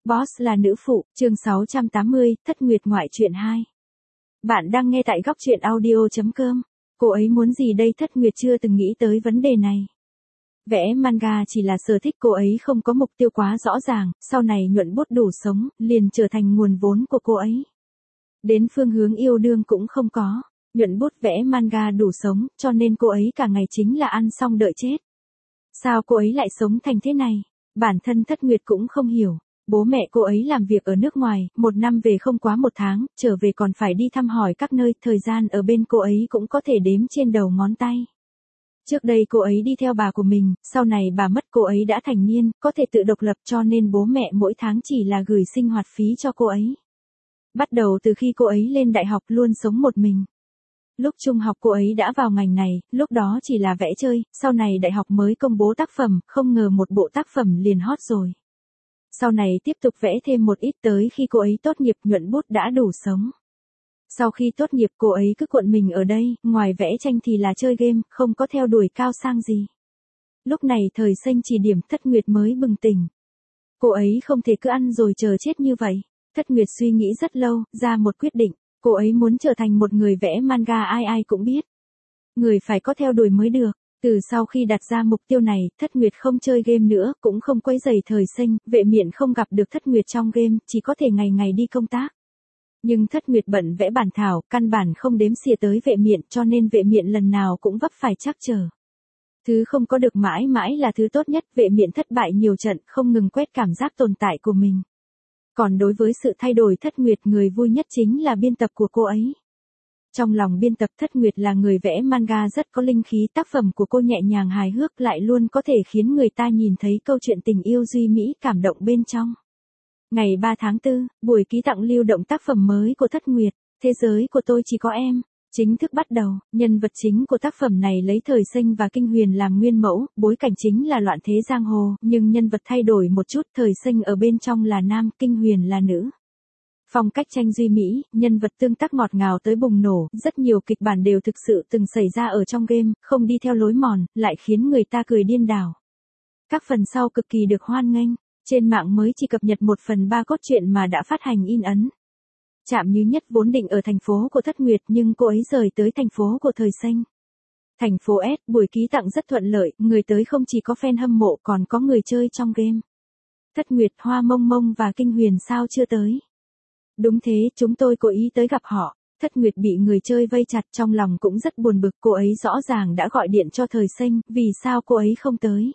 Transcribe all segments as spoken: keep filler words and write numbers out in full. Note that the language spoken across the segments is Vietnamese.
Boss là nữ phụ, chương sáu trăm tám mươi, Thất Nguyệt ngoại truyện hai. Bạn đang nghe tại góc truyện audio chấm com. Cô ấy muốn gì đây? Thất Nguyệt chưa từng nghĩ tới vấn đề này. Vẽ manga chỉ là sở thích, cô ấy không có mục tiêu quá rõ ràng, sau này nhuận bút đủ sống, liền trở thành nguồn vốn của cô ấy. Đến phương hướng yêu đương cũng không có, nhuận bút vẽ manga đủ sống, cho nên cô ấy cả ngày chính là ăn xong đợi chết. Sao cô ấy lại sống thành thế này? Bản thân Thất Nguyệt cũng không hiểu. Bố mẹ cô ấy làm việc ở nước ngoài, một năm về không quá một tháng, trở về còn phải đi thăm hỏi các nơi, thời gian ở bên cô ấy cũng có thể đếm trên đầu ngón tay. Trước đây cô ấy đi theo bà của mình, sau này bà mất, cô ấy đã thành niên, có thể tự độc lập, cho nên bố mẹ mỗi tháng chỉ là gửi sinh hoạt phí cho cô ấy. Bắt đầu từ khi cô ấy lên đại học luôn sống một mình. Lúc trung học cô ấy đã vào ngành này, lúc đó chỉ là vẽ chơi, sau này đại học mới công bố tác phẩm, không ngờ một bộ tác phẩm liền hot rồi. Sau này tiếp tục vẽ thêm một ít, tới khi cô ấy tốt nghiệp nhuận bút đã đủ sống. Sau khi tốt nghiệp cô ấy cứ cuộn mình ở đây, ngoài vẽ tranh thì là chơi game, không có theo đuổi cao sang gì. Lúc này thời xanh chỉ điểm, Thất Nguyệt mới bừng tỉnh. Cô ấy không thể cứ ăn rồi chờ chết như vậy. Thất Nguyệt suy nghĩ rất lâu, ra một quyết định. Cô ấy muốn trở thành một người vẽ manga ai ai cũng biết. Người phải có theo đuổi mới được. Từ sau khi đặt ra mục tiêu này, Thất Nguyệt không chơi game nữa, cũng không quấy rầy thời sinh, Vệ Miện không gặp được Thất Nguyệt trong game, chỉ có thể ngày ngày đi công tác. Nhưng Thất Nguyệt bận vẽ bản thảo, căn bản không đếm xỉa tới Vệ Miện, cho nên Vệ Miện lần nào cũng vấp phải trắc trở. Thứ không có được mãi mãi là thứ tốt nhất, Vệ Miện thất bại nhiều trận, không ngừng quét cảm giác tồn tại của mình. Còn đối với sự thay đổi Thất Nguyệt, người vui nhất chính là biên tập của cô ấy. Trong lòng biên tập, Thất Nguyệt là người vẽ manga rất có linh khí, tác phẩm của cô nhẹ nhàng hài hước, lại luôn có thể khiến người ta nhìn thấy câu chuyện tình yêu duy mỹ, cảm động bên trong. Ngày ba tháng tư, buổi ký tặng lưu động tác phẩm mới của Thất Nguyệt, Thế giới của tôi chỉ có em, chính thức bắt đầu. Nhân vật chính của tác phẩm này lấy Thời Sinh và Kinh Huyền làm nguyên mẫu, bối cảnh chính là loạn thế giang hồ, nhưng nhân vật thay đổi một chút, Thời Sinh ở bên trong là nam, Kinh Huyền là nữ. Phong cách tranh duy mỹ, nhân vật tương tác ngọt ngào tới bùng nổ, rất nhiều kịch bản đều thực sự từng xảy ra ở trong game, không đi theo lối mòn, lại khiến người ta cười điên đảo. Các phần sau cực kỳ được hoan nghênh, trên mạng mới chỉ cập nhật một phần ba cốt truyện mà đã phát hành in ấn. Trạm Như Nhất vốn định ở thành phố của Thất Nguyệt nhưng cô ấy rời tới thành phố của Thời Sinh. Thành phố S, buổi ký tặng rất thuận lợi, người tới không chỉ có fan hâm mộ còn có người chơi trong game. Thất Nguyệt, Hoa Mông Mông và Kinh Huyền sao chưa tới? Đúng thế, chúng tôi cố ý tới gặp họ. Thất Nguyệt bị người chơi vây chặt, trong lòng cũng rất buồn bực, cô ấy rõ ràng đã gọi điện cho Thời Sinh, vì sao cô ấy không tới?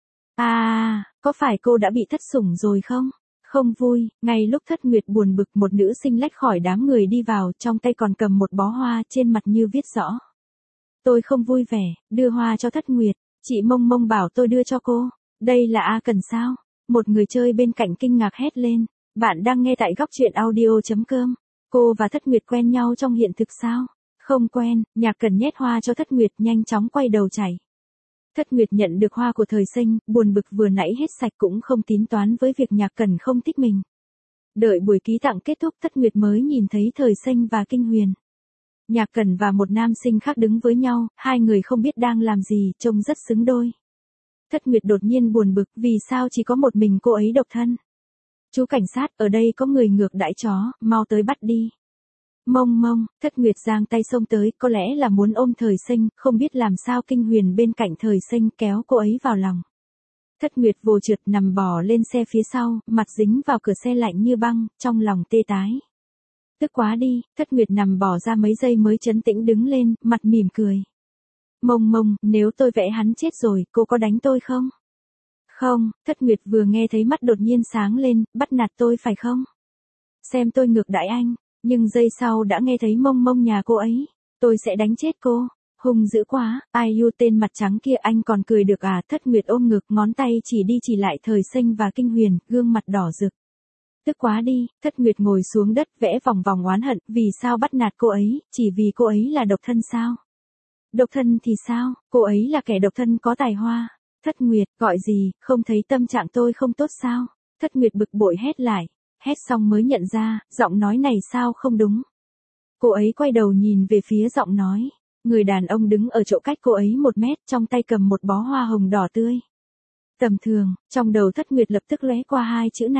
À, có phải cô đã bị thất sủng rồi không? Không vui, ngay lúc Thất Nguyệt buồn bực, một nữ sinh lách khỏi đám người đi vào, trong tay còn cầm một bó hoa, trên mặt như viết rõ. Tôi không vui vẻ, đưa hoa cho Thất Nguyệt, chị Mông Mông bảo tôi đưa cho cô. Đây là A Cần sao? Một người chơi bên cạnh kinh ngạc hét lên. Bạn đang nghe tại góc truyện audio chấm com. Cô và Thất Nguyệt quen nhau trong hiện thực sao? Không quen. Nhạc Cần nhét hoa cho Thất Nguyệt, nhanh chóng quay đầu chạy. Thất Nguyệt nhận được hoa của Thời Sinh, buồn bực vừa nãy hết sạch, cũng không tính toán với việc Nhạc Cần không thích mình. Đợi buổi ký tặng kết thúc, Thất Nguyệt mới nhìn thấy Thời Sinh và Kinh Huyền. Nhạc Cần và một nam sinh khác đứng với nhau, hai người không biết đang làm gì, trông rất xứng đôi. Thất Nguyệt đột nhiên buồn bực, vì sao chỉ có một mình cô ấy độc thân? Chú cảnh sát, ở đây có người ngược đãi chó, mau tới bắt đi. Mông Mông, Thất Nguyệt giang tay xông tới, có lẽ là muốn ôm Thời Sinh, không biết làm sao Kinh Huyền bên cạnh Thời Sinh kéo cô ấy vào lòng. Thất Nguyệt vồ trượt nằm bò lên xe phía sau, mặt dính vào cửa xe lạnh như băng, trong lòng tê tái. Tức quá đi, Thất Nguyệt nằm bò ra mấy giây mới trấn tĩnh đứng lên, mặt mỉm cười. Mông Mông, nếu tôi vẽ hắn chết rồi, cô có đánh tôi không? Không, Thất Nguyệt vừa nghe thấy mắt đột nhiên sáng lên, bắt nạt tôi phải không? Xem tôi ngược đãi anh, nhưng giây sau đã nghe thấy Mông Mông nhà cô ấy. Tôi sẽ đánh chết cô, hung dữ quá, ai u tên mặt trắng kia, anh còn cười được à? Thất Nguyệt ôm ngực, ngón tay chỉ đi chỉ lại Thời Sinh và Kinh Huyền, gương mặt đỏ rực. Tức quá đi, Thất Nguyệt ngồi xuống đất vẽ vòng vòng oán hận, vì sao bắt nạt cô ấy, chỉ vì cô ấy là độc thân sao? Độc thân thì sao, cô ấy là kẻ độc thân có tài hoa. Thất Nguyệt, gọi gì, không thấy tâm trạng tôi không tốt sao? Thất Nguyệt bực bội hét lại, hét xong mới nhận ra, giọng nói này sao không đúng. Cô ấy quay đầu nhìn về phía giọng nói, người đàn ông đứng ở chỗ cách cô ấy một mét, trong tay cầm một bó hoa hồng đỏ tươi. Tầm thường, trong đầu Thất Nguyệt lập tức lóe qua hai chữ này,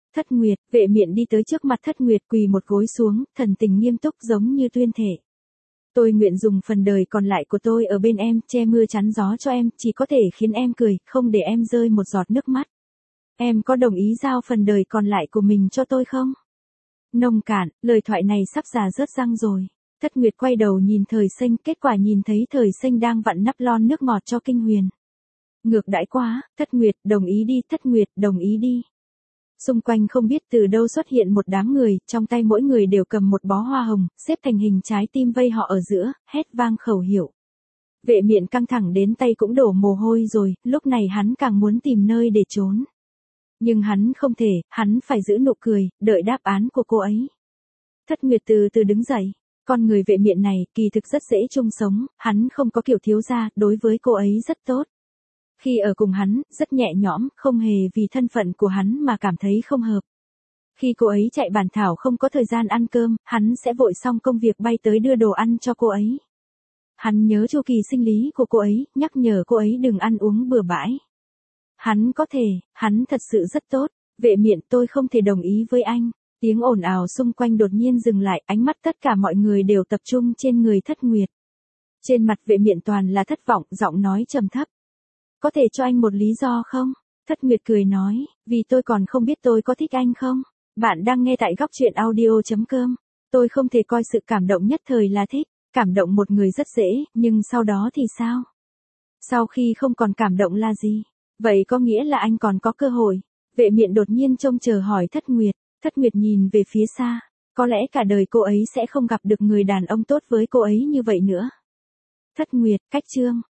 Thất Nguyệt, vệ miện đi tới trước mặt Thất Nguyệt quỳ một gối xuống, thần tình nghiêm túc giống như tuyên thể. Tôi nguyện dùng phần đời còn lại của tôi ở bên em, che mưa chắn gió cho em, chỉ có thể khiến em cười, không để em rơi một giọt nước mắt. Em có đồng ý giao phần đời còn lại của mình cho tôi không? Nông cạn, lời thoại này sắp già rớt răng rồi. Thất Nguyệt quay đầu nhìn Thời Sinh, kết quả nhìn thấy Thời Sinh đang vặn nắp lon nước ngọt cho Kinh Huyền. Ngược đãi quá, Thất Nguyệt, đồng ý đi, Thất Nguyệt, đồng ý đi. Xung quanh không biết từ đâu xuất hiện một đám người, trong tay mỗi người đều cầm một bó hoa hồng, xếp thành hình trái tim vây họ ở giữa, hét vang khẩu hiệu. Vệ miện căng thẳng đến tay cũng đổ mồ hôi rồi, lúc này hắn càng muốn tìm nơi để trốn. Nhưng hắn không thể, hắn phải giữ nụ cười, đợi đáp án của cô ấy. Thất Nguyệt từ từ đứng dậy. Con người vệ miện này, kỳ thực rất dễ chung sống, hắn không có kiểu thiếu gia, đối với cô ấy rất tốt. Khi ở cùng hắn, rất nhẹ nhõm, không hề vì thân phận của hắn mà cảm thấy không hợp. Khi cô ấy chạy bản thảo không có thời gian ăn cơm, hắn sẽ vội xong công việc bay tới đưa đồ ăn cho cô ấy. Hắn nhớ chu kỳ sinh lý của cô ấy, nhắc nhở cô ấy đừng ăn uống bừa bãi. Hắn có thể, hắn thật sự rất tốt. Vệ miện, tôi không thể đồng ý với anh. Tiếng ồn ào xung quanh đột nhiên dừng lại, ánh mắt tất cả mọi người đều tập trung trên người Thất Nguyệt. Trên mặt vệ miện toàn là thất vọng, giọng nói trầm thấp. Có thể cho anh một lý do không? Thất Nguyệt cười nói, vì tôi còn không biết tôi có thích anh không? Bạn đang nghe tại góc truyện audio chấm com. Tôi không thể coi sự cảm động nhất thời là thích. Cảm động một người rất dễ, nhưng sau đó thì sao? Sau khi không còn cảm động là gì? Vậy có nghĩa là anh còn có cơ hội. Vệ miện đột nhiên trông chờ hỏi Thất Nguyệt. Thất Nguyệt nhìn về phía xa. Có lẽ cả đời cô ấy sẽ không gặp được người đàn ông tốt với cô ấy như vậy nữa. Thất Nguyệt, cách chương.